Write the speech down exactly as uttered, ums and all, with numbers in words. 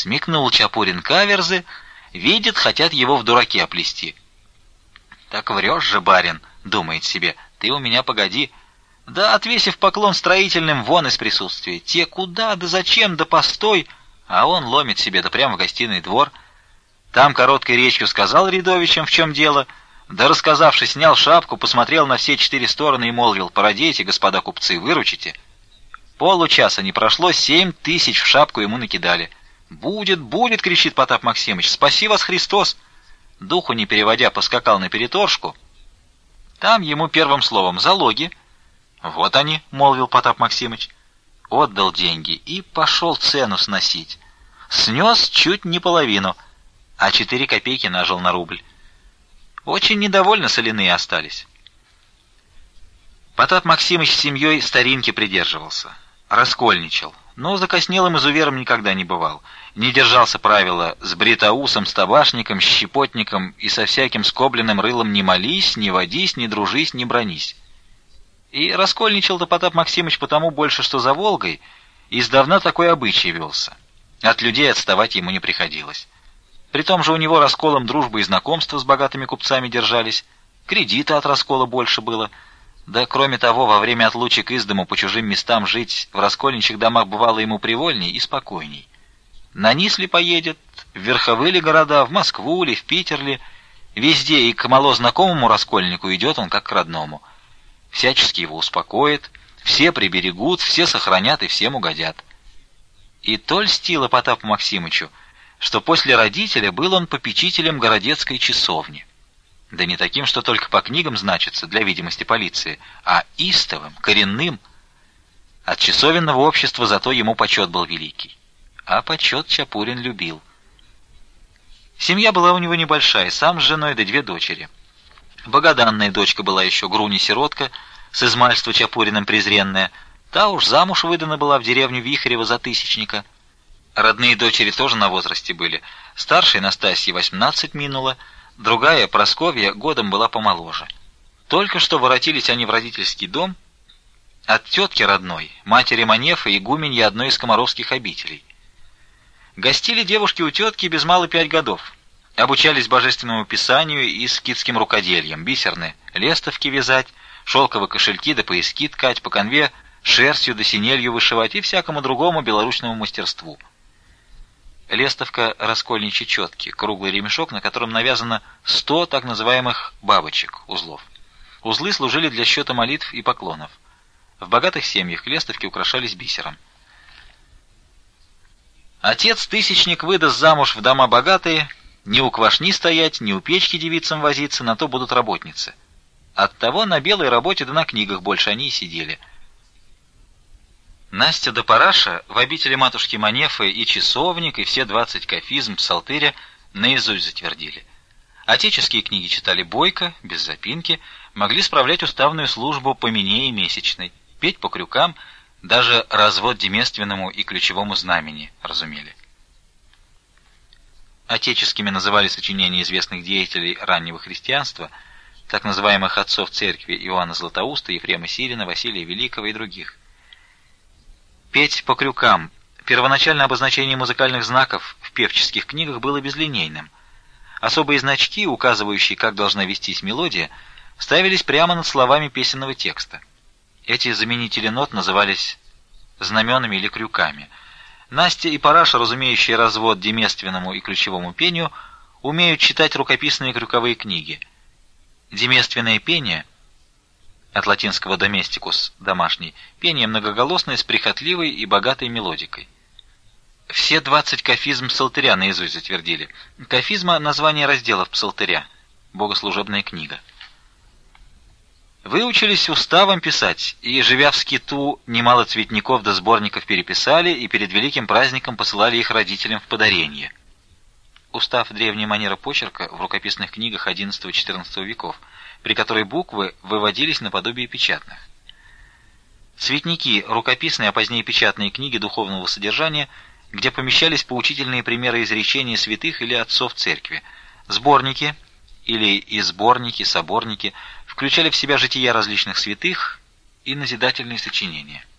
Смекнул Чапурин каверзы, видит, хотят его в дураки оплести. Так врешь же, барин, думает себе, ты у меня погоди. Да, отвесив поклон строительным, вон из присутствия. Те куда, да зачем, да постой, а он ломит себе да прямо в гостиный двор. Там короткой речью сказал рядовичам, в чем дело, да, рассказавши, снял шапку, посмотрел на все четыре стороны и молвил: «Породейте, господа купцы, выручите». Получаса не прошло, семь тысяч в шапку ему накидали. «Будет, будет!» — кричит Потап Максимыч. «Спаси вас, Христос!» Духу не переводя, поскакал на переторжку. Там ему первым словом залоги. «Вот они», — молвил Потап Максимыч. Отдал деньги и пошел цену сносить. Снес чуть не половину, а четыре копейки нажил на рубль. Очень недовольны соляные остались. Потап Максимыч с семьей старинки придерживался, раскольничал, но закоснелым изувером никогда не бывал, не держался правила с бритоусом, с табашником, с щепотником и со всяким скобленным рылом не молись, не водись, не дружись, не бронись. И раскольничал-то Потап Максимыч потому больше, что за Волгой издавна такой обычай велся. От людей отставать ему не приходилось. Притом же у него расколом дружбы и знакомства с богатыми купцами держались, кредита от раскола больше было. Да, кроме того, во время отлучек из дому по чужим местам жить в раскольничьих домах бывало ему привольней и спокойней. На низ ли поедет, в верховые ли города, в Москву ли, в Питер ли, везде и к мало знакомому раскольнику идет он как к родному. Всячески его успокоит, все приберегут, все сохранят и всем угодят. И то льстило Потапу Максимычу, что после родителя был он попечителем городецкой часовни. Да не таким, что только по книгам значится для видимости полиции, а истовым, коренным. От часовенного общества зато ему почет был великий. А почет Чапурин любил. Семья была у него небольшая, сам с женой да две дочери. Богоданная дочка была еще Груня-сиротка, с измальства Чапуриным презренная. Та уж замуж выдана была в деревню Вихарева за тысячника. Родные дочери тоже на возрасте были. Старшей Настасье восемнадцать минуло, другая, Просковья, годом была помоложе. Только что воротились они в родительский дом от тетки родной, матери Манефы, игуменьи одной из комаровских обителей. Гостили девушки у тетки без малу пять годов. Обучались божественному писанию и скитским рукоделием, бисерны, лестовки вязать, шелковые кошельки да пояски ткать, по конве шерстью да синелью вышивать и всякому другому белоручному мастерству. Лестовка — раскольничьи четки, круглый ремешок, на котором навязано сто так называемых бабочек, узлов. Узлы служили для счета молитв и поклонов. В богатых семьях лестовки украшались бисером. Отец-тысячник выдаст замуж в дома богатые, ни у квашни стоять, ни у печки девицам возиться, на то будут работницы. Оттого на белой работе да на книгах больше они и сидели. Настя да Параша в обители матушки Манефы и часовник, и все двадцать кафизм псалтыря наизусть затвердили. Отеческие книги читали бойко, без запинки, могли справлять уставную службу по минее месячной, петь по крюкам, даже развод деместственному и ключевому знамени разумели. Отеческими называли сочинения известных деятелей раннего христианства, так называемых отцов церкви Иоанна Златоуста, Ефрема Сирина, Василия Великого и других. Петь по крюкам. Первоначальное обозначение музыкальных знаков в певческих книгах было безлинейным. Особые значки, указывающие, как должна вестись мелодия, ставились прямо над словами песенного текста. Эти заменители нот назывались знаменами или крюками. Настя и Параша, разумеющие развод деместственному и ключевому пению, умеют читать рукописные крюковые книги. Деместственное пение, от латинского domesticus – домашний, пение многоголосное с прихотливой и богатой мелодикой. Все двадцать кафизм псалтыря наизусть затвердили. Кафизма – название разделов псалтыря, богослужебная книга. Выучились уставом писать, и, живя в скиту, немало цветников до сборников переписали, и перед великим праздником посылали их родителям в подаренье. Устав — древняя манера почерка в рукописных книгах одиннадцатого-четырнадцатого веков, при которой буквы выводились наподобие печатных. Цветники — рукописные, а позднее печатные книги духовного содержания, где помещались поучительные примеры изречений святых или отцов церкви. Сборники или и сборники, соборники включали в себя жития различных святых и назидательные сочинения.